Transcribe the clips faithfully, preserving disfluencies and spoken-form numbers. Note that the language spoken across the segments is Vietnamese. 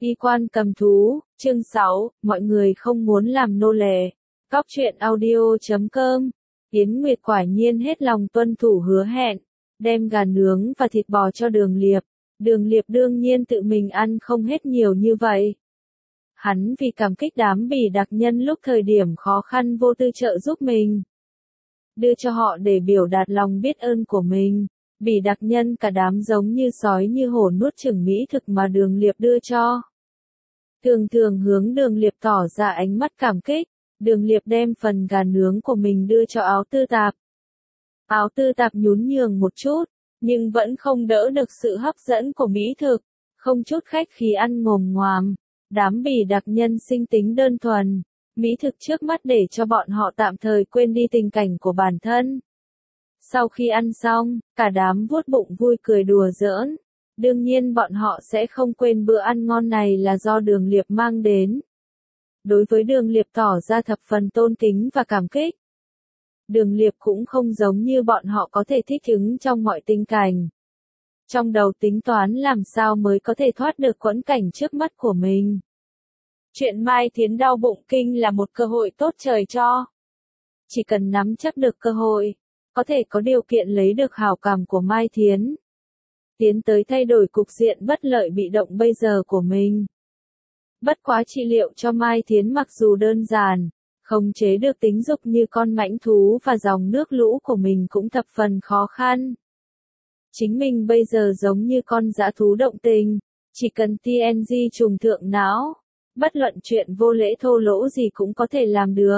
Y quan cầm thú, chương sáu, mọi người không muốn làm nô lệ. Cóc truyện audio chấm com. Yến Nguyệt quả nhiên hết lòng tuân thủ hứa hẹn, đem gà nướng và thịt bò cho Đường Liệp. Đường Liệp đương nhiên tự mình ăn không hết nhiều như vậy. Hắn vì cảm kích đám bỉ đặc nhân lúc thời điểm khó khăn vô tư trợ giúp mình, đưa cho họ để biểu đạt lòng biết ơn của mình. Bỉ đặc nhân cả đám giống như sói như hổ nuốt chửng mỹ thực mà Đường Liệp đưa cho. Thường thường hướng Đường Liệp tỏ ra ánh mắt cảm kích, Đường Liệp đem phần gà nướng của mình đưa cho Áo Tư Tạp. Áo Tư Tạp nhún nhường một chút, nhưng vẫn không đỡ được sự hấp dẫn của mỹ thực, không chút khách khí ăn ngồm ngoàm. Đám bỉ đặc nhân sinh tính đơn thuần, mỹ thực trước mắt để cho bọn họ tạm thời quên đi tình cảnh của bản thân. Sau khi ăn xong, cả đám vuốt bụng vui cười đùa giỡn. Đương nhiên bọn họ sẽ không quên bữa ăn ngon này là do Đường Liệp mang đến. Đối với Đường Liệp tỏ ra thập phần tôn kính và cảm kích. Đường Liệp cũng không giống như bọn họ có thể thích ứng trong mọi tình cảnh. Trong đầu tính toán làm sao mới có thể thoát được quẫn cảnh trước mắt của mình. Chuyện Mai Thiến đau bụng kinh là một cơ hội tốt trời cho. Chỉ cần nắm chắc được cơ hội, có thể có điều kiện lấy được hảo cảm của Mai Thiến. Tiến tới thay đổi cục diện bất lợi bị động bây giờ của mình. Bất quá trị liệu cho Mai Thiến mặc dù đơn giản, khống chế được tính dục như con mãnh thú và dòng nước lũ của mình cũng thập phần khó khăn. Chính mình bây giờ giống như con dã thú động tình, chỉ cần tê en giê trùng thượng não, bất luận chuyện vô lễ thô lỗ gì cũng có thể làm được.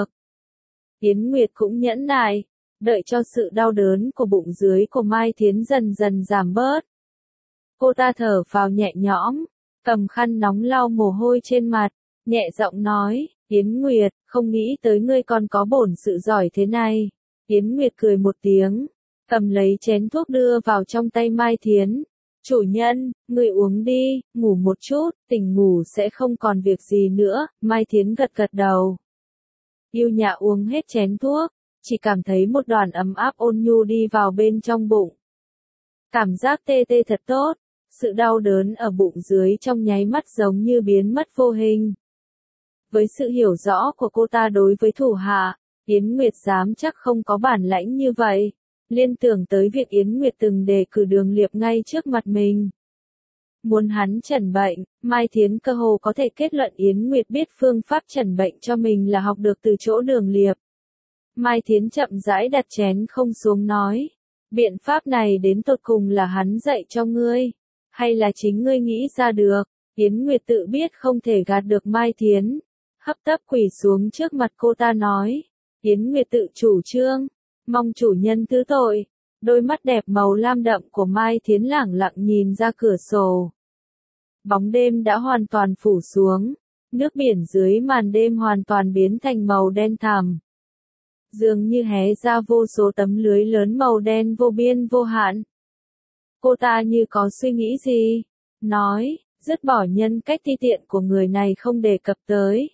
Yến Nguyệt cũng nhẫn nại, đợi cho sự đau đớn của bụng dưới của Mai Thiến dần dần giảm bớt. Cô ta thở phào nhẹ nhõm, cầm khăn nóng lau mồ hôi trên mặt, nhẹ giọng nói, Yến Nguyệt, không nghĩ tới ngươi còn có bổn sự giỏi thế này. Yến Nguyệt cười một tiếng, cầm lấy chén thuốc đưa vào trong tay Mai Thiến. Chủ nhân, ngươi uống đi, ngủ một chút, tỉnh ngủ sẽ không còn việc gì nữa. Mai Thiến gật gật đầu. Yêu nhã uống hết chén thuốc, chỉ cảm thấy một đoàn ấm áp ôn nhu đi vào bên trong bụng. Cảm giác tê tê thật tốt, sự đau đớn ở bụng dưới trong nháy mắt giống như biến mất vô hình. Với sự hiểu rõ của cô ta đối với thủ hạ, Yến Nguyệt dám chắc không có bản lãnh như vậy. Liên tưởng tới việc Yến Nguyệt từng đề cử Đường Liệp ngay trước mặt mình. Muốn hắn chẩn bệnh, Mai Thiến cơ hồ có thể kết luận Yến Nguyệt biết phương pháp chẩn bệnh cho mình là học được từ chỗ Đường Liệp. Mai Thiến chậm rãi đặt chén không xuống nói, biện pháp này đến tột cùng là hắn dạy cho ngươi, hay là chính ngươi nghĩ ra được? Yến Nguyệt tự biết không thể gạt được Mai Thiến, hấp tấp quỳ xuống trước mặt cô ta nói, Yến Nguyệt tự chủ trương, mong chủ nhân thứ tội. Đôi mắt đẹp màu lam đậm của Mai Thiến lẳng lặng nhìn ra cửa sổ. Bóng đêm đã hoàn toàn phủ xuống, nước biển dưới màn đêm hoàn toàn biến thành màu đen thẳm. Dường như hé ra vô số tấm lưới lớn màu đen vô biên vô hạn. Cô ta như có suy nghĩ gì, nói, dứt bỏ nhân cách ti tiện của người này không đề cập tới.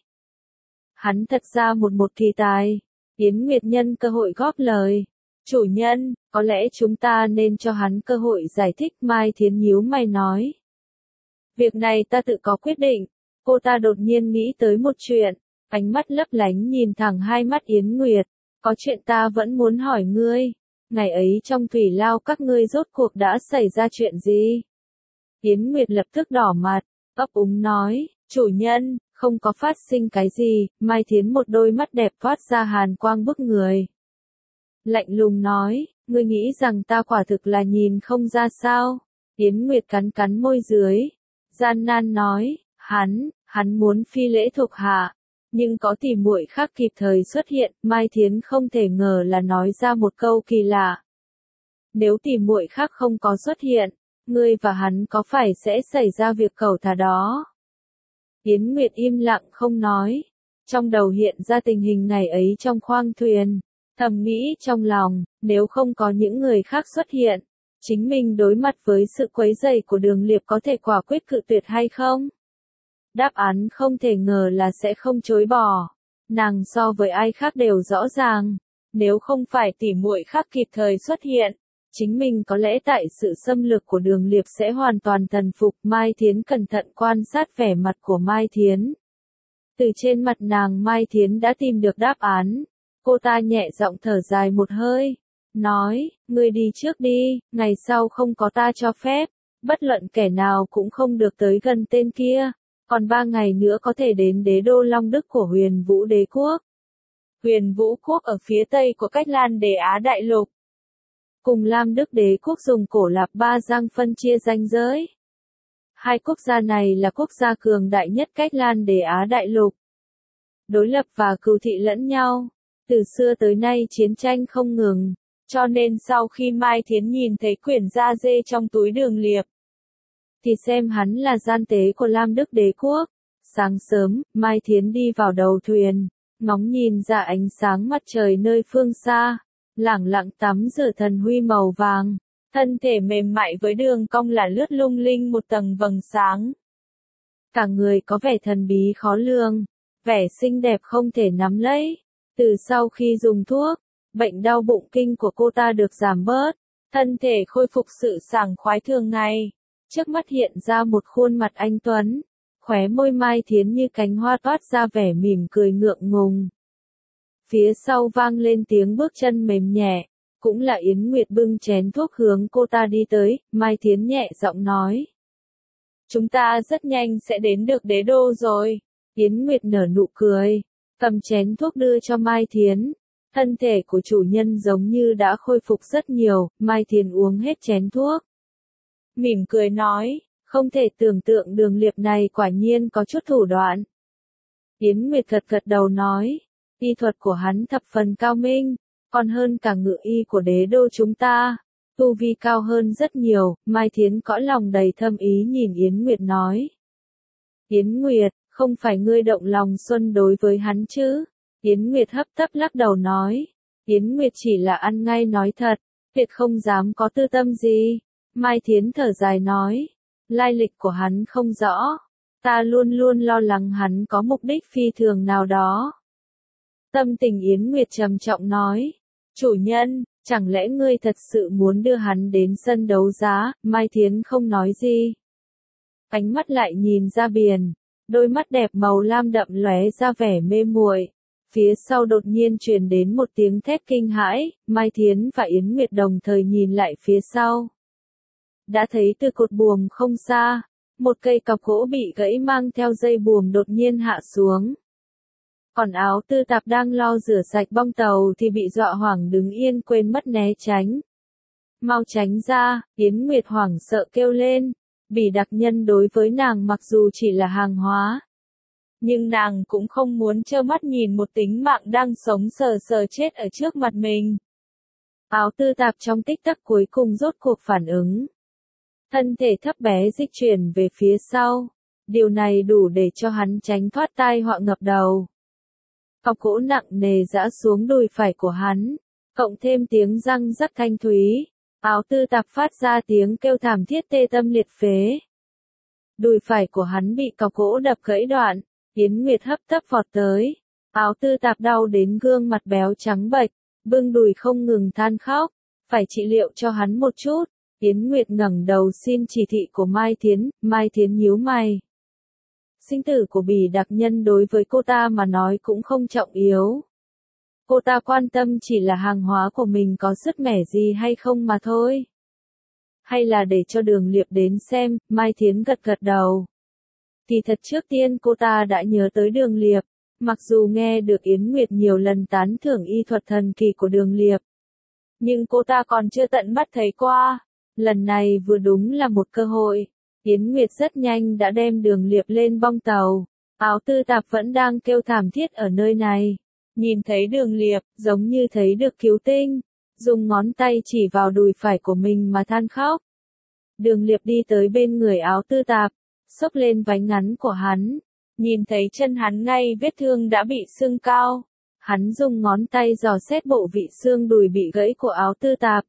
Hắn thật ra một một kỳ tài. Yến Nguyệt nhân cơ hội góp lời. Chủ nhân, có lẽ chúng ta nên cho hắn cơ hội giải thích. Mai Thiến nhíu mày nói. Việc này ta tự có quyết định. Cô ta đột nhiên nghĩ tới một chuyện, ánh mắt lấp lánh nhìn thẳng hai mắt Yến Nguyệt. Có chuyện ta vẫn muốn hỏi ngươi. Ngày ấy trong thủy lao các ngươi rốt cuộc đã xảy ra chuyện gì? Yến Nguyệt lập tức đỏ mặt, ấp úng nói, chủ nhân, không có phát sinh cái gì. Mai Thiến một đôi mắt đẹp thoát ra hàn quang bức người. Lạnh lùng nói, ngươi nghĩ rằng ta quả thực là nhìn không ra sao? Yến Nguyệt cắn cắn môi dưới, gian nan nói, hắn, hắn muốn phi lễ thuộc hạ, nhưng có tỉ muội khác kịp thời xuất hiện. Mai Thiến không thể ngờ là nói ra một câu kỳ lạ. Nếu tỉ muội khác không có xuất hiện, ngươi và hắn có phải sẽ xảy ra việc cẩu thả đó? Yến Nguyệt im lặng không nói, trong đầu hiện ra tình hình ngày ấy trong khoang thuyền, thầm nghĩ trong lòng, nếu không có những người khác xuất hiện, chính mình đối mặt với sự quấy rầy của Đường Liệp có thể quả quyết cự tuyệt hay không? Đáp án không thể ngờ là sẽ không chối bỏ. Nàng so với ai khác đều rõ ràng, nếu không phải tỉ muội khác kịp thời xuất hiện, Chính mình có lẽ tại sự xâm lược của Đường Liệp sẽ hoàn toàn thần phục. Mai Thiến cẩn thận quan sát vẻ mặt của Mai Thiến. Từ trên mặt nàng Mai Thiến đã tìm được đáp án. Cô ta nhẹ giọng thở dài một hơi. Nói, ngươi đi trước đi, ngày sau không có ta cho phép. Bất luận kẻ nào cũng không được tới gần tên kia. Còn ba ngày nữa có thể đến đế đô Long Đức của Huyền Vũ Đế Quốc. Huyền Vũ Quốc ở phía tây của Cách Lan Đế Á Đại Lục. Cùng Lam Đức Đế Quốc dùng cổ Lạp Ba Giang phân chia ranh giới. Hai quốc gia này là quốc gia cường đại nhất Cách Lan Đế Á Đại Lục. Đối lập và cừu thị lẫn nhau. Từ xưa tới nay chiến tranh không ngừng. Cho nên sau khi Mai Thiến nhìn thấy quyển da dê trong túi Đường Liệp, thì xem hắn là gian tế của Lam Đức Đế Quốc. Sáng sớm, Mai Thiến đi vào đầu thuyền, ngóng nhìn ra ánh sáng mặt trời nơi phương xa, lẳng lặng tắm rửa thần huy màu vàng, thân thể mềm mại với đường cong là lướt lung linh một tầng vầng sáng. Cả người có vẻ thần bí khó lường, vẻ xinh đẹp không thể nắm lấy. Từ sau khi dùng thuốc, bệnh đau bụng kinh của cô ta được giảm bớt, thân thể khôi phục sự sảng khoái thường ngày. Trước mắt hiện ra một khuôn mặt anh tuấn, khóe môi Mai Thiến như cánh hoa toát ra vẻ mỉm cười ngượng ngùng. Phía sau vang lên tiếng bước chân mềm nhẹ, cũng là Yến Nguyệt bưng chén thuốc hướng cô ta đi tới. Mai Thiến nhẹ giọng nói. Chúng ta rất nhanh sẽ đến được đế đô rồi. Yến Nguyệt nở nụ cười, cầm chén thuốc đưa cho Mai Thiến. Thân thể của chủ nhân giống như đã khôi phục rất nhiều. Mai Thiến uống hết chén thuốc, mỉm cười nói, không thể tưởng tượng Đường Liệp này quả nhiên có chút thủ đoạn. Yến Nguyệt gật gật đầu nói, y thuật của hắn thập phần cao minh, còn hơn cả ngự y của đế đô chúng ta, tu vi cao hơn rất nhiều. Mai Thiến cõi lòng đầy thâm ý nhìn Yến Nguyệt nói. Yến Nguyệt, không phải ngươi động lòng xuân đối với hắn chứ? Yến Nguyệt hấp tấp lắc đầu nói. Yến Nguyệt chỉ là ăn ngay nói thật, tuyệt không dám có tư tâm gì. Mai Thiến thở dài nói, lai lịch của hắn không rõ, ta luôn luôn lo lắng hắn có mục đích phi thường nào đó. Tâm tình Yến Nguyệt trầm trọng nói, chủ nhân, chẳng lẽ ngươi thật sự muốn đưa hắn đến sân đấu giá? Mai Thiến không nói gì. Ánh mắt lại nhìn ra biển, đôi mắt đẹp màu lam đậm lóe ra vẻ mê muội. Phía sau đột nhiên truyền đến một tiếng thét kinh hãi, Mai Thiến và Yến Nguyệt đồng thời nhìn lại phía sau. Đã thấy từ cột buồm không xa, một cây cọc gỗ bị gãy mang theo dây buồm đột nhiên hạ xuống. Còn Áo Tư Tạp đang lo rửa sạch bong tàu thì bị dọa hoảng đứng yên quên mất né tránh. Mau tránh ra, Yến Nguyệt hoảng sợ kêu lên. Bỉ đặc nhân đối với nàng mặc dù chỉ là hàng hóa, nhưng nàng cũng không muốn trơ mắt nhìn một tính mạng đang sống sờ sờ chết ở trước mặt mình. Áo Tư Tạp trong tích tắc cuối cùng rốt cuộc phản ứng. Thân thể thấp bé dịch chuyển về phía sau. Điều này đủ để cho hắn tránh thoát tai họa ngập đầu. Cọc gỗ nặng nề giã xuống đùi phải của hắn, cộng thêm tiếng răng rắc thanh thúy. Áo Tư Tạp phát ra tiếng kêu thảm thiết tê tâm liệt phế. Đùi phải của hắn bị cọc gỗ đập gãy đoạn. Yến Nguyệt hấp tấp vọt tới. Áo Tư Tạp đau đến gương mặt béo trắng bệch, bưng đùi không ngừng than khóc. Phải trị liệu cho hắn một chút. Yến Nguyệt ngẩng đầu xin chỉ thị của Mai Thiến. Mai Thiến nhíu mày. Sinh tử của Bỉ đặc nhân đối với cô ta mà nói cũng không trọng yếu. Cô ta quan tâm chỉ là hàng hóa của mình có sứt mẻ gì hay không mà thôi. Hay là để cho Đường Liệp đến xem. Mai Thiến gật gật đầu. Thì thật trước tiên cô ta đã nhớ tới Đường Liệp. Mặc dù nghe được Yến Nguyệt nhiều lần tán thưởng y thuật thần kỳ của Đường Liệp, nhưng cô ta còn chưa tận mắt thấy qua. Lần này vừa đúng là một cơ hội. Yến Nguyệt rất nhanh đã đem Đường Liệp lên bong tàu. Áo Tư Tạp vẫn đang kêu thảm thiết ở nơi này. Nhìn thấy Đường Liệp, giống như thấy được cứu tinh. Dùng ngón tay chỉ vào đùi phải của mình mà than khóc. Đường Liệp đi tới bên người Áo Tư Tạp, xốc lên váy ngắn của hắn. Nhìn thấy chân hắn ngay vết thương đã bị sưng cao. Hắn dùng ngón tay dò xét bộ vị xương đùi bị gãy của Áo Tư Tạp.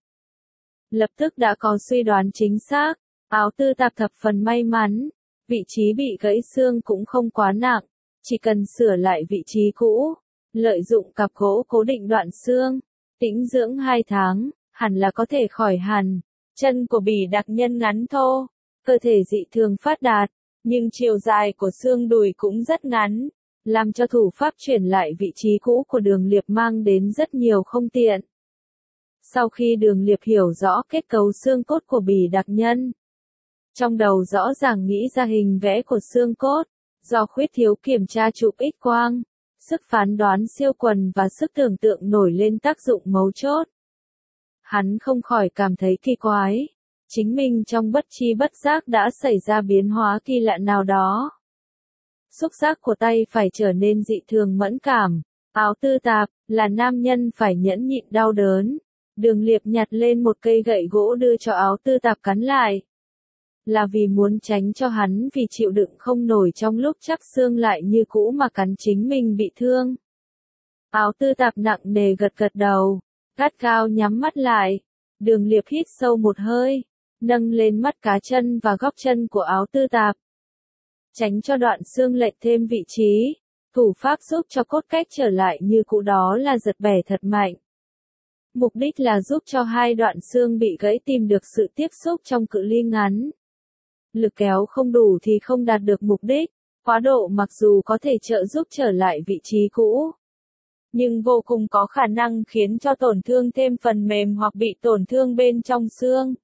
Lập tức đã có suy đoán chính xác. Áo Tư Tạp thập phần may mắn. Vị trí bị gãy xương cũng không quá nặng. Chỉ cần sửa lại vị trí cũ. Lợi dụng cặp gỗ cố định đoạn xương. Tĩnh dưỡng hai tháng. hẳn là có thể khỏi hẳn. Chân của Bỉ Đặc Nhân ngắn thô, cơ thể dị thường phát đạt, nhưng chiều dài của xương đùi cũng rất ngắn, làm cho thủ pháp chuyển lại vị trí cũ của Đường Liệp mang đến rất nhiều không tiện. Sau khi Đường Liệp hiểu rõ kết cấu xương cốt của Bỉ Đặc Nhân, trong đầu rõ ràng nghĩ ra hình vẽ của xương cốt, do khuyết thiếu kiểm tra chụp X quang, sức phán đoán siêu quần và sức tưởng tượng nổi lên tác dụng mấu chốt. Hắn không khỏi cảm thấy kỳ quái, chính mình trong bất tri bất giác đã xảy ra biến hóa kỳ lạ nào đó. Xúc giác của tay phải trở nên dị thường mẫn cảm, áo tư tạp, là nam nhân phải nhẫn nhịn đau đớn. Đường Liệp nhặt lên một cây gậy gỗ đưa cho áo tư tạp cắn lại. Là vì muốn tránh cho hắn vì chịu đựng không nổi trong lúc chắc xương lại như cũ mà cắn chính mình bị thương. Áo tư tạp nặng nề gật gật đầu, gắt gao nhắm mắt lại. Đường Liệp hít sâu một hơi, nâng lên mắt cá chân và góc chân của áo tư tạp. Tránh cho đoạn xương lệch thêm vị trí, thủ pháp giúp cho cốt cách trở lại như cũ đó là giật bẻ thật mạnh. Mục đích là giúp cho hai đoạn xương bị gãy tìm được sự tiếp xúc trong cự ly ngắn. Lực kéo không đủ thì không đạt được mục đích, quá độ mặc dù có thể trợ giúp trở lại vị trí cũ, nhưng vô cùng có khả năng khiến cho tổn thương thêm phần mềm hoặc bị tổn thương bên trong xương.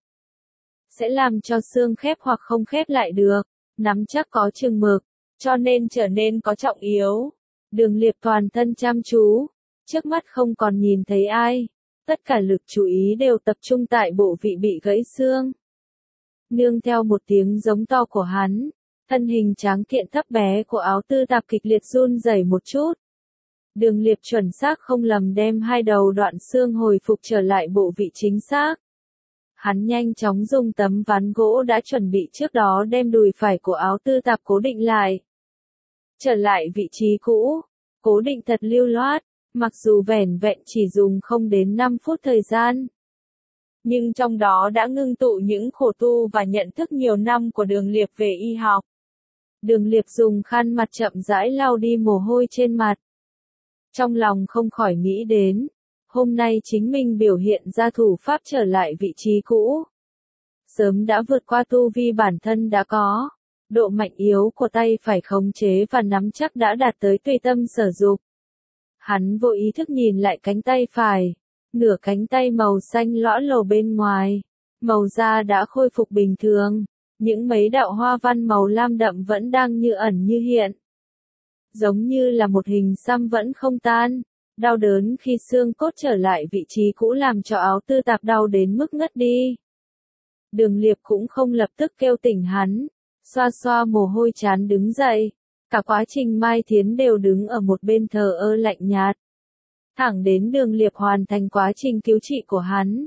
Sẽ làm cho xương khép hoặc không khép lại được, nắm chắc có chừng mực, cho nên trở nên có trọng yếu. Đường Liệp toàn thân chăm chú, trước mắt không còn nhìn thấy ai, tất cả lực chú ý đều tập trung tại bộ vị bị gãy xương. Nương theo một tiếng giống to của hắn, thân hình tráng kiện thấp bé của áo tư tạp kịch liệt run rẩy một chút. Đường Liệp chuẩn xác không lầm đem hai đầu đoạn xương hồi phục trở lại bộ vị chính xác. Hắn nhanh chóng dùng tấm ván gỗ đã chuẩn bị trước đó đem đùi phải của áo tư tạp cố định lại. Trở lại vị trí cũ, cố định thật lưu loát, mặc dù vẻn vẹn chỉ dùng không đến năm phút thời gian. Nhưng trong đó đã ngưng tụ những khổ tu và nhận thức nhiều năm của Đường Liệp về y học. Đường Liệp dùng khăn mặt chậm rãi lau đi mồ hôi trên mặt. Trong lòng không khỏi nghĩ đến, hôm nay chính mình biểu hiện ra thủ pháp trở lại vị trí cũ. Sớm đã vượt qua tu vi bản thân đã có, độ mạnh yếu của tay phải khống chế và nắm chắc đã đạt tới tùy tâm sở dục. Hắn vô ý thức nhìn lại cánh tay phải, nửa cánh tay màu xanh lõa lồ bên ngoài, màu da đã khôi phục bình thường, những mấy đạo hoa văn màu lam đậm vẫn đang như ẩn như hiện. Giống như là một hình xăm vẫn không tan, đau đớn khi xương cốt trở lại vị trí cũ làm cho áo tư tạp đau đến mức ngất đi. Đường Liệp cũng không lập tức kêu tỉnh hắn, xoa xoa mồ hôi chán đứng dậy, cả quá trình Mai Thiến đều đứng ở một bên thờ ơ lạnh nhạt. Thẳng đến Đường Liệp hoàn thành quá trình cứu trị của hắn.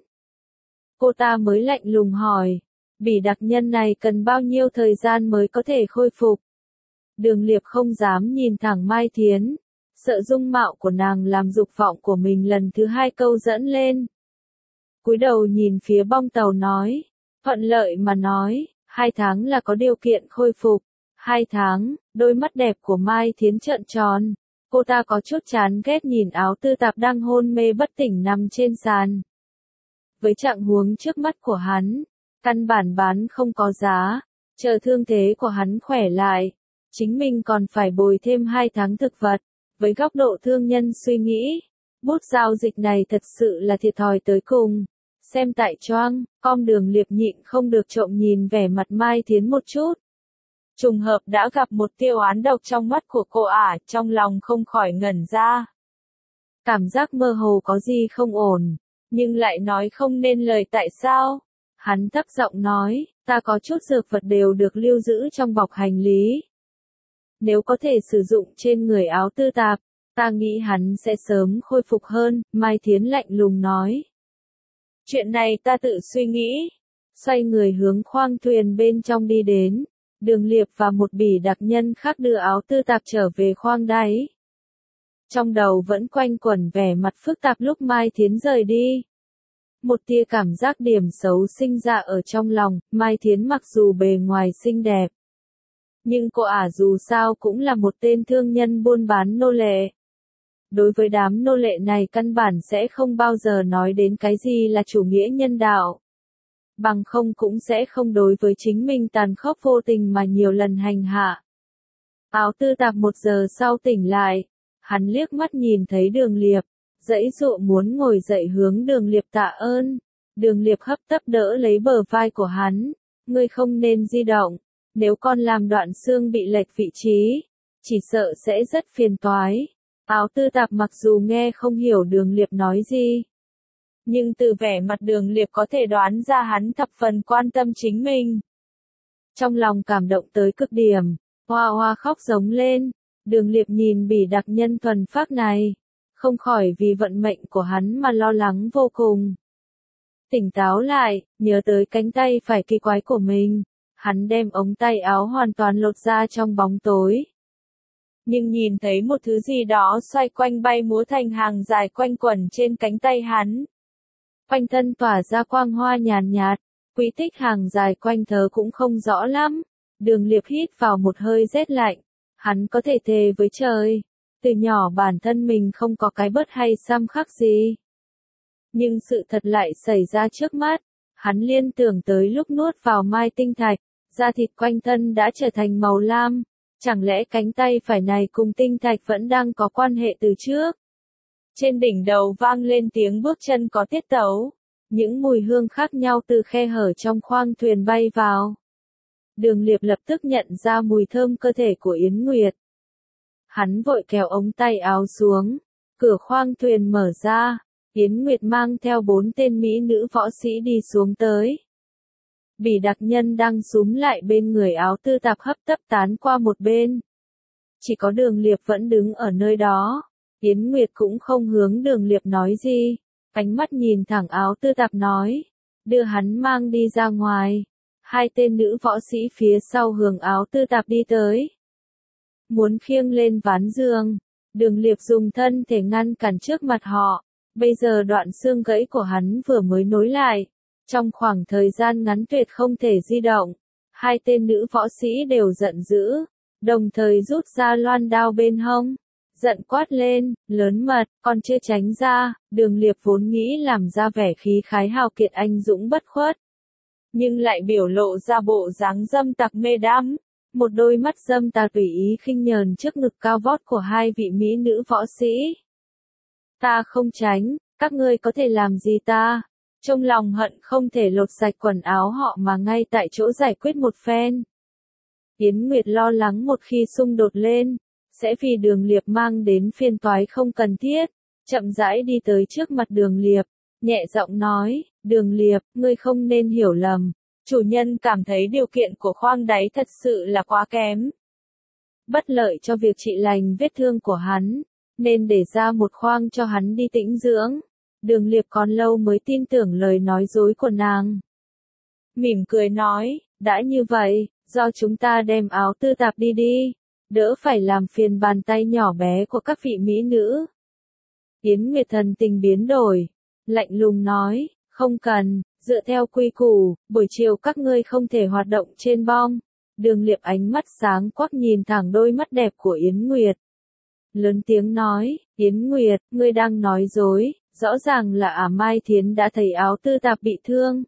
Cô ta mới lạnh lùng hỏi, Bỉ Đặc Nhân này cần bao nhiêu thời gian mới có thể khôi phục? Đường Liệp không dám nhìn thẳng Mai Thiến, sợ dung mạo của nàng làm dục vọng của mình lần thứ hai câu dẫn lên. Cúi đầu nhìn phía bong tàu nói, thuận lợi mà nói, hai tháng là có điều kiện khôi phục. Hai tháng, đôi mắt đẹp của Mai Thiến trợn tròn, cô ta có chút chán ghét nhìn áo tư tạp đang hôn mê bất tỉnh nằm trên sàn. Với trạng huống trước mắt của hắn, căn bản bán không có giá, chờ thương thế của hắn khỏe lại, chính mình còn phải bồi thêm hai tháng thực vật. Với góc độ thương nhân suy nghĩ, bút giao dịch này thật sự là thiệt thòi tới cùng. Xem tại choang, com Đường Liệp nhịn không được trộm nhìn vẻ mặt Mai Thiến một chút. Trùng hợp đã gặp một tia oán độc trong mắt của cô ả, trong lòng không khỏi ngẩn ra. Cảm giác mơ hồ có gì không ổn, nhưng lại nói không nên lời tại sao. Hắn thấp giọng nói, ta có chút dược vật đều được lưu giữ trong bọc hành lý. Nếu có thể sử dụng trên người áo tư tạp, ta nghĩ hắn sẽ sớm khôi phục hơn, Mai Thiến lạnh lùng nói. Chuyện này ta tự suy nghĩ. Xoay người hướng khoang thuyền bên trong đi đến, Đường Liệp và một Bỉ Đặc Nhân khác đưa áo tư tạp trở về khoang đáy. Trong đầu vẫn quanh quẩn vẻ mặt phức tạp lúc Mai Thiến rời đi. Một tia cảm giác điểm xấu sinh ra ở trong lòng, Mai Thiến mặc dù bề ngoài xinh đẹp, nhưng cô ả dù sao cũng là một tên thương nhân buôn bán nô lệ. Đối với đám nô lệ này căn bản sẽ không bao giờ nói đến cái gì là chủ nghĩa nhân đạo. Bằng không cũng sẽ không đối với chính mình tàn khốc vô tình mà nhiều lần hành hạ. Áo tư tạp một giờ sau tỉnh lại, hắn liếc mắt nhìn thấy Đường Liệp, giãy giụa muốn ngồi dậy hướng Đường Liệp tạ ơn. Đường Liệp hấp tấp đỡ lấy bờ vai của hắn, ngươi không nên di động, nếu con làm đoạn xương bị lệch vị trí, chỉ sợ sẽ rất phiền toái. Áo tư tạp mặc dù nghe không hiểu Đường Liệp nói gì, nhưng từ vẻ mặt Đường Liệp có thể đoán ra hắn thập phần quan tâm chính mình. Trong lòng cảm động tới cực điểm, hoa hoa khóc giống lên. Đường Liệp nhìn bỉ đặc nhân thuần phác này, không khỏi vì vận mệnh của hắn mà lo lắng vô cùng. Tỉnh táo lại, nhớ tới cánh tay phải kỳ quái của mình, hắn đem ống tay áo hoàn toàn lột ra trong bóng tối. Nhưng nhìn thấy một thứ gì đó xoay quanh bay múa thành hàng dài quanh quẩn trên cánh tay hắn. Quanh thân tỏa ra quang hoa nhàn nhạt, quỹ tích hàng dài quanh thớ cũng không rõ lắm. Đường Liệp hít vào một hơi rét lạnh, hắn có thể thề với trời, từ nhỏ bản thân mình không có cái bớt hay xăm khắc gì. Nhưng sự thật lại xảy ra trước mắt, hắn liên tưởng tới lúc nuốt vào mai tinh thạch, da thịt quanh thân đã trở thành màu lam, chẳng lẽ cánh tay phải này cùng tinh thạch vẫn đang có quan hệ từ trước? Trên đỉnh đầu vang lên tiếng bước chân có tiết tấu, những mùi hương khác nhau từ khe hở trong khoang thuyền bay vào. Đường Liệp lập tức nhận ra mùi thơm cơ thể của Yến Nguyệt. Hắn vội kéo ống tay áo xuống, cửa khoang thuyền mở ra, Yến Nguyệt mang theo bốn tên mỹ nữ võ sĩ đi xuống tới. Bỉ đặc nhân đang súm lại bên người áo tư tạp hấp tấp tán qua một bên. Chỉ có Đường Liệp vẫn đứng ở nơi đó. Yến Nguyệt cũng không hướng Đường Liệp nói gì, ánh mắt nhìn thẳng áo tư tạp nói, đưa hắn mang đi ra ngoài. Hai tên nữ võ sĩ phía sau hướng áo tư tạp đi tới. Muốn khiêng lên ván giường, Đường Liệp dùng thân thể ngăn cản trước mặt họ. Bây giờ đoạn xương gãy của hắn vừa mới nối lại. Trong khoảng thời gian ngắn tuyệt không thể di động. Hai tên nữ võ sĩ đều giận dữ, đồng thời rút ra loan đao bên hông. Giận quát lên, lớn mật, còn chưa tránh ra. Đường Liệp vốn nghĩ làm ra vẻ khí khái hào kiệt anh dũng bất khuất, nhưng lại biểu lộ ra bộ dáng dâm tặc mê đắm, một đôi mắt dâm tà tùy ý khinh nhờn trước ngực cao vót của hai vị mỹ nữ võ sĩ. Ta không tránh, các ngươi có thể làm gì ta? Trong lòng hận không thể lột sạch quần áo họ mà ngay tại chỗ giải quyết một phen. Yến Nguyệt lo lắng một khi xung đột lên, sẽ vì Đường Liệp mang đến phiền toái không cần thiết, chậm rãi đi tới trước mặt Đường Liệp, nhẹ giọng nói, Đường Liệp, ngươi không nên hiểu lầm, chủ nhân cảm thấy điều kiện của khoang đáy thật sự là quá kém. Bất lợi cho việc trị lành vết thương của hắn, nên để ra một khoang cho hắn đi tĩnh dưỡng. Đường Liệp còn lâu mới tin tưởng lời nói dối của nàng. Mỉm cười nói, đã như vậy, do chúng ta đem áo tư tạp đi đi, đỡ phải làm phiền bàn tay nhỏ bé của các vị mỹ nữ. Yến Nguyệt thần tình biến đổi, lạnh lùng nói, không cần, dựa theo quy củ, buổi chiều các ngươi không thể hoạt động trên bong. Đường Liệp ánh mắt sáng quắc nhìn thẳng đôi mắt đẹp của Yến Nguyệt. Lớn tiếng nói, Yến Nguyệt, ngươi đang nói dối, rõ ràng là ả Mai Thiến đã thấy áo tư tạp bị thương.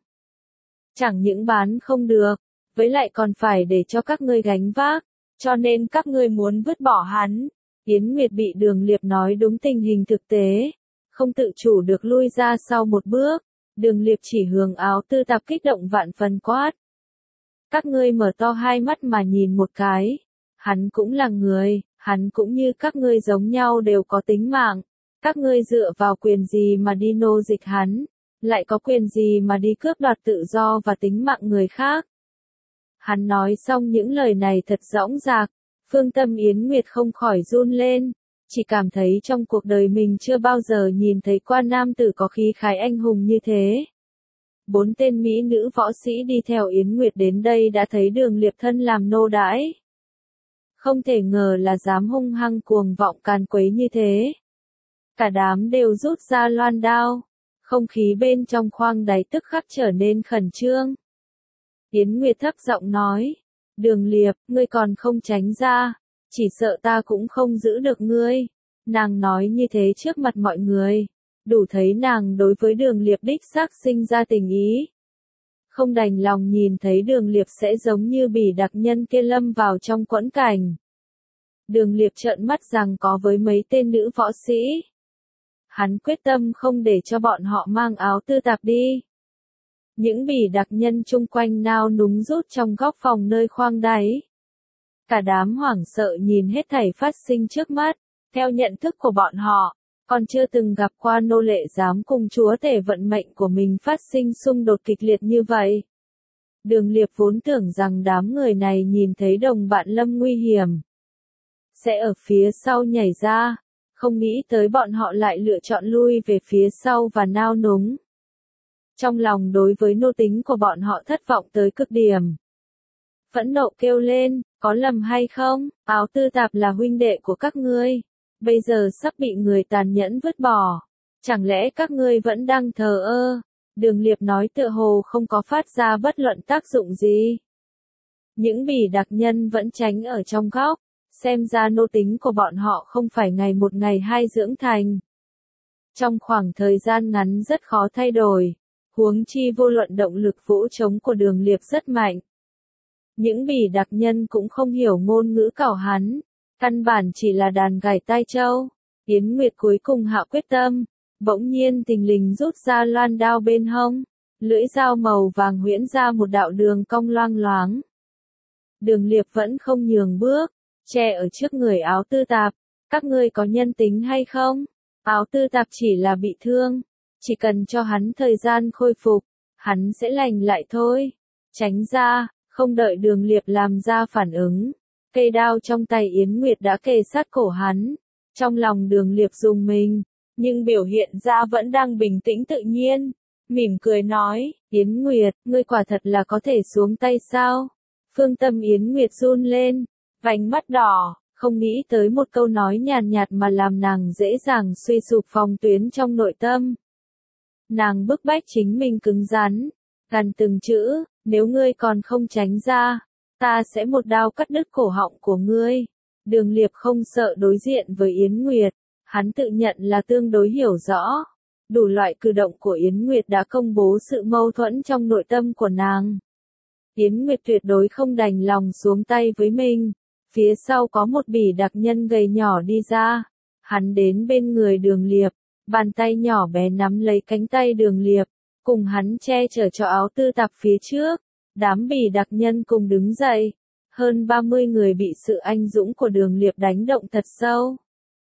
Chẳng những bán không được, với lại còn phải để cho các ngươi gánh vác, cho nên các ngươi muốn vứt bỏ hắn. Yến Nguyệt bị Đường Liệp nói đúng tình hình thực tế, không tự chủ được lui ra sau một bước. Đường Liệp chỉ hướng áo tư tạp kích động vạn phần quát. Các ngươi mở to hai mắt mà nhìn một cái. Hắn cũng là người, hắn cũng như các ngươi giống nhau đều có tính mạng. Các ngươi dựa vào quyền gì mà đi nô dịch hắn, lại có quyền gì mà đi cướp đoạt tự do và tính mạng người khác. Hắn nói xong những lời này thật dõng dạc, phương tâm Yến Nguyệt không khỏi run lên, chỉ cảm thấy trong cuộc đời mình chưa bao giờ nhìn thấy qua nam tử có khí khái anh hùng như thế. Bốn tên mỹ nữ võ sĩ đi theo Yến Nguyệt đến đây đã thấy Đường Liệp thân làm nô đãi. Không thể ngờ là dám hung hăng cuồng vọng càn quấy như thế. Cả đám đều rút ra loan đao, không khí bên trong khoang đáy tức khắc trở nên khẩn trương. Yến Nguyệt thấp giọng nói, Đường Liệp, ngươi còn không tránh ra, chỉ sợ ta cũng không giữ được ngươi. Nàng nói như thế trước mặt mọi người, đủ thấy nàng đối với Đường Liệp đích xác sinh ra tình ý. Không đành lòng nhìn thấy Đường Liệp sẽ giống như bỉ đặc nhân kia lâm vào trong quẫn cảnh. Đường Liệp trợn mắt rằng có với mấy tên nữ võ sĩ. Hắn quyết tâm không để cho bọn họ mang áo tư tạp đi. Những bỉ đặc nhân chung quanh nao núng rút trong góc phòng nơi khoang đáy. Cả đám hoảng sợ nhìn hết thảy phát sinh trước mắt, theo nhận thức của bọn họ, còn chưa từng gặp qua nô lệ dám cùng chúa tể vận mệnh của mình phát sinh xung đột kịch liệt như vậy. Đường Liệp vốn tưởng rằng đám người này nhìn thấy đồng bạn lâm nguy hiểm, sẽ ở phía sau nhảy ra, không nghĩ tới bọn họ lại lựa chọn lui về phía sau và nao núng. Trong lòng đối với nô tính của bọn họ thất vọng tới cực điểm. Phẫn nộ kêu lên, có lầm hay không, áo tư tạp là huynh đệ của các ngươi, bây giờ sắp bị người tàn nhẫn vứt bỏ, chẳng lẽ các ngươi vẫn đang thờ ơ? Đường Liệp nói tựa hồ không có phát ra bất luận tác dụng gì. Những bỉ đặc nhân vẫn tránh ở trong góc, xem ra nô tính của bọn họ không phải ngày một ngày hai dưỡng thành. Trong khoảng thời gian ngắn rất khó thay đổi, huống chi vô luận động lực vũ chống của Đường Liệp rất mạnh. Những bỉ đặc nhân cũng không hiểu ngôn ngữ cảo hắn, căn bản chỉ là đàn gảy tai trâu. Yến Nguyệt cuối cùng hạ quyết tâm, bỗng nhiên thình lình rút ra loan đao bên hông, lưỡi dao màu vàng huyễn ra một đạo đường cong loang loáng. Đường Liệp vẫn không nhường bước, che ở trước người áo tư tạp, các ngươi có nhân tính hay không? Áo tư tạp chỉ là bị thương, chỉ cần cho hắn thời gian khôi phục, hắn sẽ lành lại thôi. Tránh ra, không đợi Đường Liệp làm ra phản ứng, cây đao trong tay Yến Nguyệt đã kề sát cổ hắn. Trong lòng Đường Liệp rùng mình, nhưng biểu hiện ra vẫn đang bình tĩnh tự nhiên, mỉm cười nói, Yến Nguyệt, ngươi quả thật là có thể xuống tay sao? Phương tâm Yến Nguyệt run lên, vành mắt đỏ, không nghĩ tới một câu nói nhàn nhạt mà làm nàng dễ dàng suy sụp phòng tuyến trong nội tâm. Nàng bức bách chính mình cứng rắn, gằn từng chữ, nếu ngươi còn không tránh ra, ta sẽ một đao cắt đứt cổ họng của ngươi. Đường Liệp không sợ đối diện với Yến Nguyệt, hắn tự nhận là tương đối hiểu rõ. Đủ loại cử động của Yến Nguyệt đã công bố sự mâu thuẫn trong nội tâm của nàng. Yến Nguyệt tuyệt đối không đành lòng xuống tay với mình. Phía sau có một bỉ đặc nhân gầy nhỏ đi ra. Hắn đến bên người Đường Liệp, bàn tay nhỏ bé nắm lấy cánh tay Đường Liệp, cùng hắn che chở cho áo tư tạp phía trước. Đám bỉ đặc nhân cùng đứng dậy. Hơn ba mươi người bị sự anh dũng của Đường Liệp đánh động thật sâu.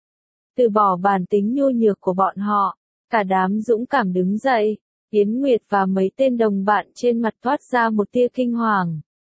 Từ bỏ bản tính nhu nhược của bọn họ, cả đám dũng cảm đứng dậy. Yến Nguyệt và mấy tên đồng bạn trên mặt toát ra một tia kinh hoàng.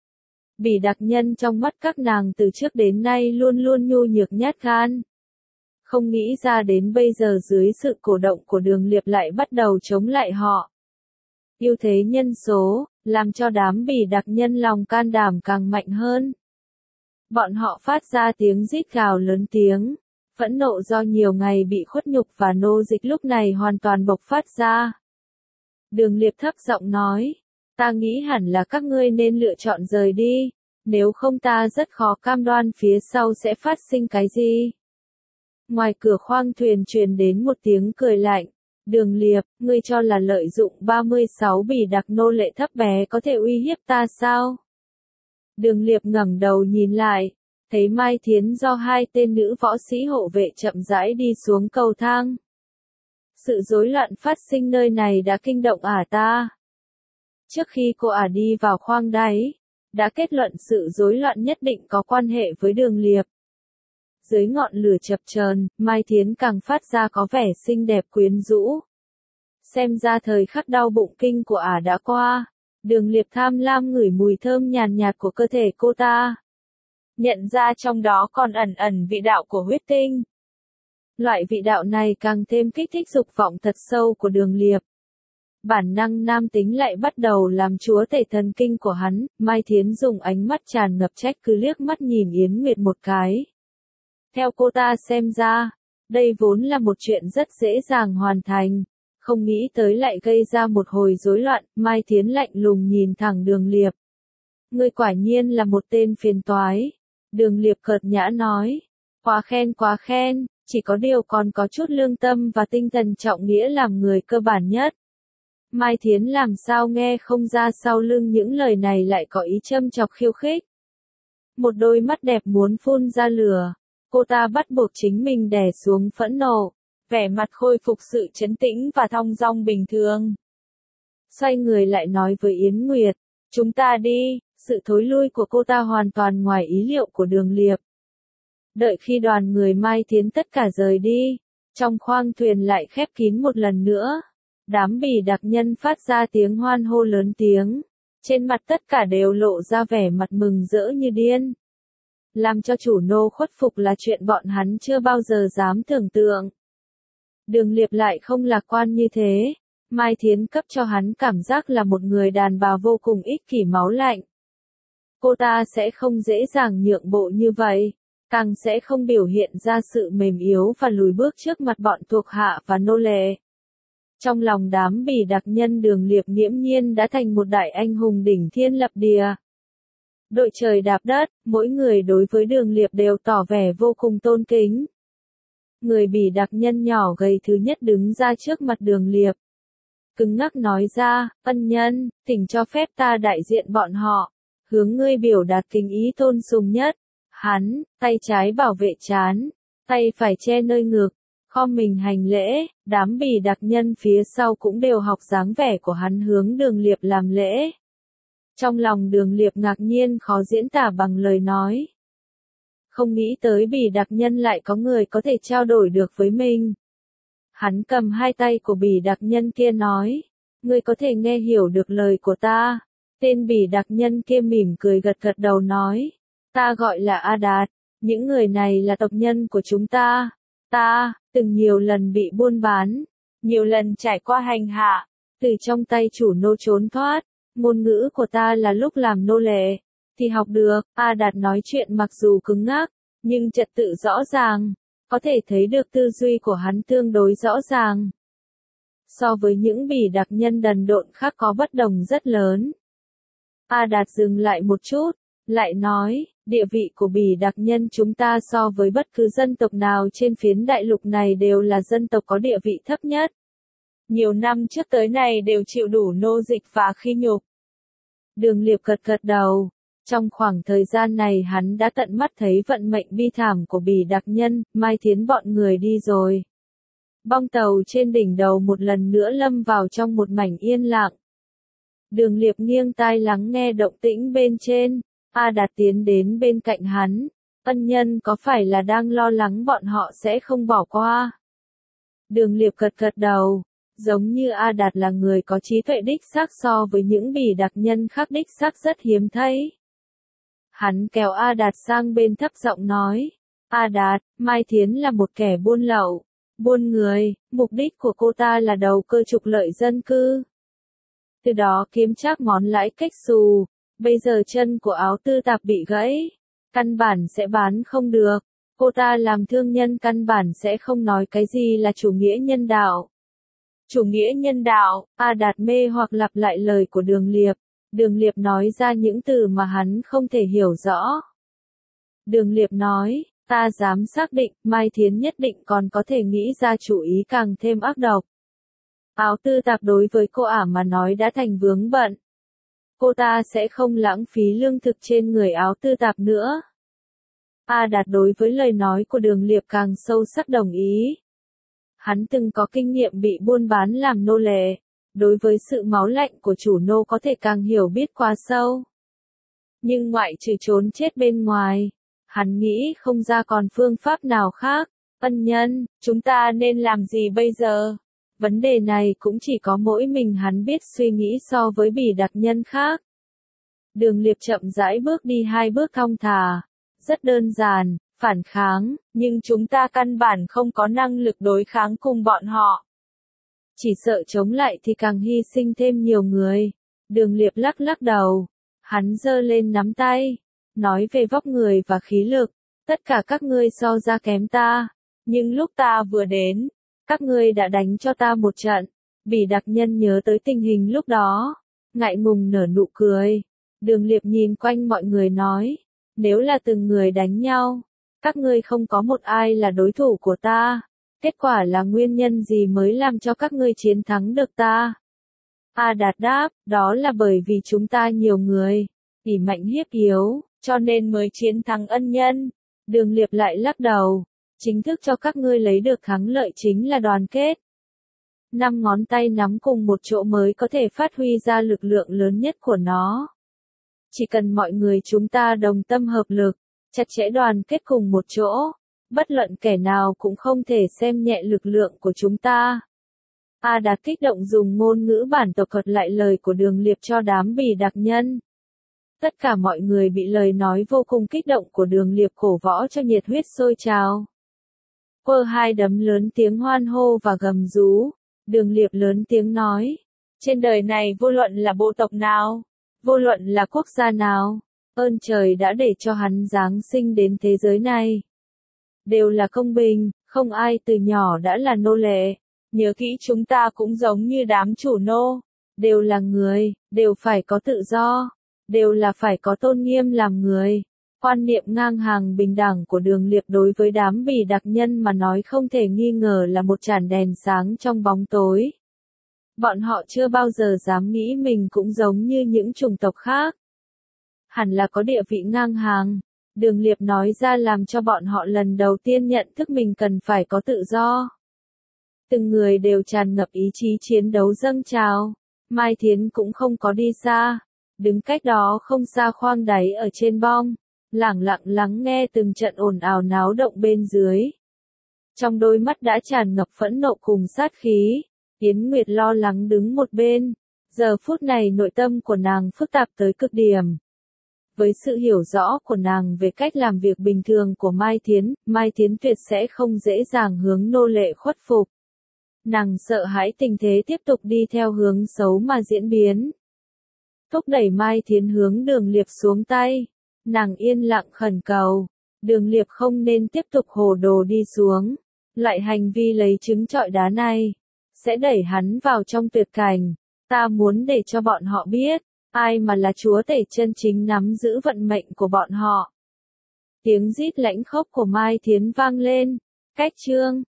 Bỉ đặc nhân trong mắt các nàng từ trước đến nay luôn luôn nhu nhược nhát gan. Không nghĩ ra đến bây giờ dưới sự cổ động của Đường Liệp lại bắt đầu chống lại họ. Ưu thế nhân số, làm cho đám bỉ đặc nhân lòng can đảm càng mạnh hơn. Bọn họ phát ra tiếng rít gào lớn tiếng, phẫn nộ do nhiều ngày bị khuất nhục và nô dịch lúc này hoàn toàn bộc phát ra. Đường Liệp thấp giọng nói, ta nghĩ hẳn là các ngươi nên lựa chọn rời đi, nếu không ta rất khó cam đoan phía sau sẽ phát sinh cái gì. Ngoài cửa khoang thuyền truyền đến một tiếng cười lạnh. Đường Liệp, ngươi cho là lợi dụng ba mươi sáu bỉ đặc nô lệ thấp bé có thể uy hiếp ta sao? Đường Liệp ngẩng đầu nhìn lại, thấy Mai Thiến do hai tên nữ võ sĩ hộ vệ chậm rãi đi xuống cầu thang. Sự rối loạn phát sinh nơi này đã kinh động ả ta. Trước khi cô ả đi vào khoang đáy, đã kết luận sự rối loạn nhất định có quan hệ với Đường Liệp. Dưới ngọn lửa chập chờn, Mai Thiến càng phát ra có vẻ xinh đẹp quyến rũ. Xem ra thời khắc đau bụng kinh của ả đã qua. Đường Liệp tham lam ngửi mùi thơm nhàn nhạt của cơ thể cô ta. Nhận ra trong đó còn ẩn ẩn vị đạo của huyết tinh. Loại vị đạo này càng thêm kích thích dục vọng thật sâu của Đường Liệp. Bản năng nam tính lại bắt đầu làm chúa tể thần kinh của hắn. Mai Thiến dùng ánh mắt tràn ngập trách cứ liếc mắt nhìn Yến Nguyệt một cái. Theo cô ta xem ra, đây vốn là một chuyện rất dễ dàng hoàn thành, không nghĩ tới lại gây ra một hồi rối loạn. Mai Thiến lạnh lùng nhìn thẳng Đường Liệp. Ngươi quả nhiên là một tên phiền toái. Đường Liệp cợt nhã nói, quá khen quá khen, chỉ có điều còn có chút lương tâm và tinh thần trọng nghĩa làm người cơ bản nhất. Mai Thiến làm sao nghe không ra sau lưng những lời này lại có ý châm chọc khiêu khích. Một đôi mắt đẹp muốn phun ra lửa, cô ta bắt buộc chính mình đè xuống phẫn nộ, vẻ mặt khôi phục sự trấn tĩnh và thong dong bình thường. Xoay người lại nói với Yến Nguyệt, chúng ta đi, sự thối lui của cô ta hoàn toàn ngoài ý liệu của Đường Liệp. Đợi khi đoàn người Mai Thiến tất cả rời đi, trong khoang thuyền lại khép kín một lần nữa. Đám bỉ đặc nhân phát ra tiếng hoan hô lớn tiếng, trên mặt tất cả đều lộ ra vẻ mặt mừng rỡ như điên. Làm cho chủ nô khuất phục là chuyện bọn hắn chưa bao giờ dám tưởng tượng. Đường Liệp lại không lạc quan như thế, Mai Thiến cấp cho hắn cảm giác là một người đàn bà vô cùng ích kỷ máu lạnh. Cô ta sẽ không dễ dàng nhượng bộ như vậy, càng sẽ không biểu hiện ra sự mềm yếu và lùi bước trước mặt bọn thuộc hạ và nô lệ. Trong lòng đám bỉ đặc nhân Đường Liệp nghiễm nhiên đã thành một đại anh hùng đỉnh thiên lập địa. Đội trời đạp đất, mỗi người đối với Đường Liệp đều tỏ vẻ vô cùng tôn kính. Người bỉ đặc nhân nhỏ gầy thứ nhất đứng ra trước mặt Đường Liệp. Cứng ngắc nói ra, ân nhân, thỉnh cho phép ta đại diện bọn họ, hướng ngươi biểu đạt kính ý tôn sùng nhất. Hắn, tay trái bảo vệ trán, tay phải che nơi ngực, khom mình hành lễ, đám bỉ đặc nhân phía sau cũng đều học dáng vẻ của hắn hướng Đường Liệp làm lễ. Trong lòng Đường Liệp ngạc nhiên khó diễn tả bằng lời nói. Không nghĩ tới bỉ đặc nhân lại có người có thể trao đổi được với mình. Hắn cầm hai tay của bỉ đặc nhân kia nói, ngươi có thể nghe hiểu được lời của ta. Tên bỉ đặc nhân kia mỉm cười gật gật đầu nói, ta gọi là A Đạt, những người này là tộc nhân của chúng ta. Ta, từng nhiều lần bị buôn bán, nhiều lần trải qua hành hạ, từ trong tay chủ nô trốn thoát, ngôn ngữ của ta là lúc làm nô lệ, thì học được. A Đạt nói chuyện mặc dù cứng ngắc, nhưng trật tự rõ ràng, có thể thấy được tư duy của hắn tương đối rõ ràng. So với những bỉ đặc nhân đần độn khác có bất đồng rất lớn. A Đạt dừng lại một chút, lại nói, địa vị của bỉ đặc nhân chúng ta so với bất cứ dân tộc nào trên phiến đại lục này đều là dân tộc có địa vị thấp nhất. Nhiều năm trước tới nay đều chịu đủ nô dịch và khi nhục. Đường Liệp gật gật đầu. Trong khoảng thời gian này hắn đã tận mắt thấy vận mệnh bi thảm của bỉ đặc nhân. Mai Thiến bọn người đi rồi. Bong tàu trên đỉnh đầu một lần nữa lâm vào trong một mảnh yên lặng. Đường Liệp nghiêng tai lắng nghe động tĩnh bên trên. A Đạt tiến đến bên cạnh hắn, ân nhân có phải là đang lo lắng bọn họ sẽ không bỏ qua? Đường Liệp gật gật đầu, giống như A Đạt là người có trí tuệ đích xác so với những bỉ đặc nhân khác đích xác rất hiếm thấy. Hắn kéo A Đạt sang bên thấp giọng nói, A Đạt, Mai Thiến là một kẻ buôn lậu, buôn người, mục đích của cô ta là đầu cơ trục lợi dân cư. Từ đó kiếm trác món lãi kếch xù. Bây giờ chân của Áo Tư Tạp bị gãy, căn bản sẽ bán không được. Cô ta làm thương nhân căn bản sẽ không nói cái gì là chủ nghĩa nhân đạo. Chủ nghĩa nhân đạo, A Đạt mê hoặc lặp lại lời của Đường Liệp. Đường Liệp nói ra những từ mà hắn không thể hiểu rõ. Đường Liệp nói, ta dám xác định, Mai Thiến nhất định còn có thể nghĩ ra chủ ý càng thêm ác độc. Áo Tư Tạp đối với cô ả mà nói đã thành vướng bận. Cô ta sẽ không lãng phí lương thực trên người Áo Tư Tạp nữa. A Đạt đối với lời nói của Đường Liệp càng sâu sắc đồng ý. Hắn từng có kinh nghiệm bị buôn bán làm nô lệ, đối với sự máu lạnh của chủ nô có thể càng hiểu biết quá sâu. Nhưng ngoại trừ trốn chết bên ngoài, hắn nghĩ không ra còn phương pháp nào khác. Ân nhân, chúng ta nên làm gì bây giờ? Vấn đề này cũng chỉ có mỗi mình hắn biết suy nghĩ so với bỉ đặc nhân khác. Đường Liệp chậm rãi bước đi hai bước thong thả. Rất đơn giản, phản kháng, nhưng chúng ta căn bản không có năng lực đối kháng cùng bọn họ. Chỉ sợ chống lại thì càng hy sinh thêm nhiều người. Đường Liệp lắc lắc đầu. Hắn giơ lên nắm tay. Nói về vóc người và khí lực. Tất cả các ngươi so ra kém ta. Nhưng lúc ta vừa đến, các ngươi đã đánh cho ta một trận. Bỉ đặc nhân nhớ tới tình hình lúc đó. Ngại ngùng nở nụ cười. Đường Liệp nhìn quanh mọi người nói. Nếu là từng người đánh nhau, Các ngươi không có một ai là đối thủ của ta. Kết quả là nguyên nhân gì mới làm cho các ngươi chiến thắng được ta? A Đạt đáp, đó là bởi vì chúng ta nhiều người, ỷ mạnh hiếp yếu, cho nên mới chiến thắng ân nhân. Đường Liệp lại lắc đầu, chính thức cho các ngươi lấy được thắng lợi chính là đoàn kết. Năm ngón tay nắm cùng một chỗ mới có thể phát huy ra lực lượng lớn nhất của nó. Chỉ cần mọi người chúng ta đồng tâm hợp lực, chặt chẽ đoàn kết cùng một chỗ, bất luận kẻ nào cũng không thể xem nhẹ lực lượng của chúng ta. A Đạt kích động dùng ngôn ngữ bản tộc thuật lại lời của Đường Liệp cho đám bỉ đặc nhân. Tất cả mọi người bị lời nói vô cùng kích động của Đường Liệp cổ võ cho nhiệt huyết sôi trào. Quơ hai đấm lớn tiếng hoan hô và gầm rú. Đường Liệp lớn tiếng nói, trên đời này vô luận là bộ tộc nào, vô luận là quốc gia nào, ơn trời đã để cho hắn giáng sinh đến thế giới này. Đều là công bình, không ai từ nhỏ đã là nô lệ. Nhớ kỹ chúng ta cũng giống như đám chủ nô, đều là người, đều phải có tự do, đều là phải có tôn nghiêm làm người. Quan niệm ngang hàng bình đẳng của Đường Liệp đối với đám bỉ đặc nhân mà nói không thể nghi ngờ là một chản đèn sáng trong bóng tối. Bọn họ chưa bao giờ dám nghĩ mình cũng giống như những chủng tộc khác. Hẳn là có địa vị ngang hàng. Đường Liệp nói ra làm cho bọn họ lần đầu tiên nhận thức mình cần phải có tự do. Từng người đều tràn ngập ý chí chiến đấu dâng trào. Mai Thiến cũng không có đi xa. Đứng cách đó không xa khoang đáy ở trên bong. Lẳng lặng lắng nghe từng trận ồn ào náo động bên dưới. Trong đôi mắt đã tràn ngập phẫn nộ cùng sát khí. Yến Nguyệt lo lắng đứng một bên. Giờ phút này nội tâm của nàng phức tạp tới cực điểm. Với sự hiểu rõ của nàng về cách làm việc bình thường của Mai Thiến, Mai Thiến tuyệt sẽ không dễ dàng hướng nô lệ khuất phục. Nàng sợ hãi tình thế tiếp tục đi theo hướng xấu mà diễn biến. Thúc đẩy Mai Thiến hướng Đường Liệp xuống tay. Nàng yên lặng khẩn cầu. Đường Liệp không nên tiếp tục hồ đồ đi xuống. Loại hành vi lấy trứng trọi đá này sẽ đẩy hắn vào trong tuyệt cảnh. Ta muốn để cho bọn họ biết, ai mà là chúa tể chân chính nắm giữ vận mệnh của bọn họ. Tiếng rít lãnh khốc của Mai Thiến vang lên. Cách chương